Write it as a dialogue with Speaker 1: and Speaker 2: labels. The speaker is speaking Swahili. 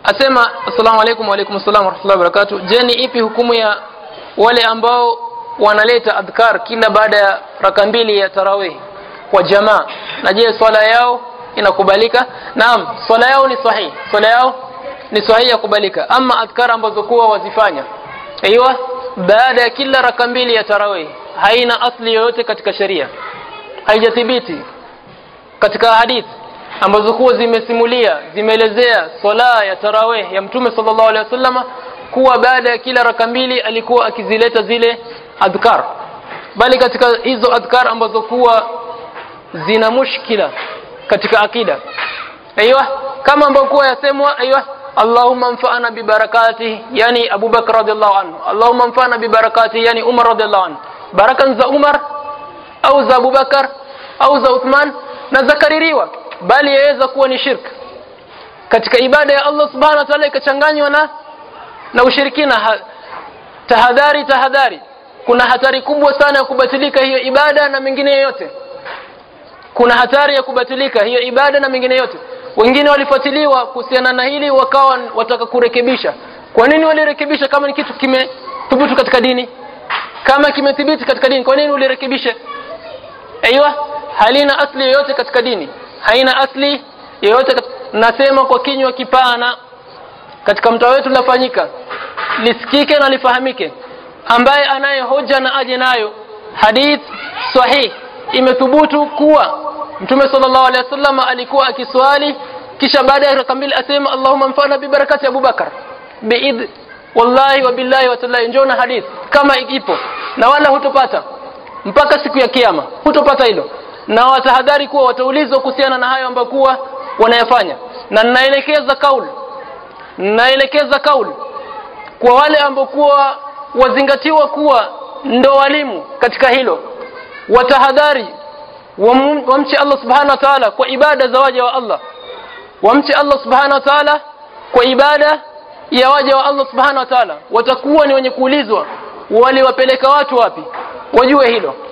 Speaker 1: Asema assalamu alaykum wa alaykum assalam wa rahmatullahi wa barakatuh. Je, ni ipi hukumu ya wale ambao wanaleta adhkar kila baada ya raka mbili ya tarawih kwa jamaa? Na je, swala yao inakubalika? Naam, swala yao ni sahihi. Swala yao ni sahihi ya kubalika. Ama adhkar ambazo kuwa wazifanya aiywa baada ya kila raka mbili ya tarawih haina asli yoyote katika sharia. Haijathibiti katika hadith ambazo kuwa zimesimulia, zimeelezea swala ya tarawih ya Mtume sallallahu alaihi wasallam kuwa baada ya kila raka mbili alikuwa akizileta zile adhkar. Bali katika hizo adhkar ambazo kuwa zina mushkila katika akida, aiywa kama ambao kuwa yasemwa aiywa Allahumma anfa'na bi barakatihi, yani Abu Bakr radhiallahu anhu, Allahumma anfa'na bi barakatihi, yani Umar radhiallahu anhu. Barakan za Umar au za Abu Bakar au za Uthman na zakaririwa, bali yaweza kuwa ni shirk katika ibada ya Allah subhanahu wa ta'ala, ikachanganywa na ushirikina. Tahadhari, kuna hatari kubwa sana ya kubatilika hiyo ibada na mengine yote. Kuna hatari ya kubatilika hiyo ibada na mengine yote. Wengine walifuatiliwa kuhusiana na hili, wakawa wataka kurekebisha. Kwa nini walirekebisha kama ni kitu kimethubutu katika dini? Kama kimethibiti katika dini, kwa nini ulirekebisha? Aiywa, halina asli yoyote katika dini. Haina asli yoyote. Nasema kwa kinywa kipana katika mtaa wetu lafanyika, lisikike na lifahamike. Ambaye anaye hoja na aje nayo hadith sahih imethubutu kuwa Mtume sallallahu alaihi wasallam alikuwa akiswali kisha baada ya raka mbili asema Allahumma anfa'na bi barakati Abu Bakar biid, wallahi wa billahi wa taala, njona hadith kama ipo, na wala hutopata mpaka siku ya kiyama, hutopata hilo. Na watahadhari kuwa wataulizwa kuhusiana na hayo ambayo kuwa wanayafanya. Na naelekeza kauli kwa wale ambao kuwa wazingatiwa kuwa ndo walimu katika hilo, watahadhari, wamche Allah subhanahu wa ta'ala kwa ibada za waja wa Allah, wamche Allah subhanahu wa ta'ala kwa ibada ya waja wa Allah subhanahu wa ta'ala. Watakuwa ni wenye kuulizwa waliwapeleka watu wapi, wajue hilo.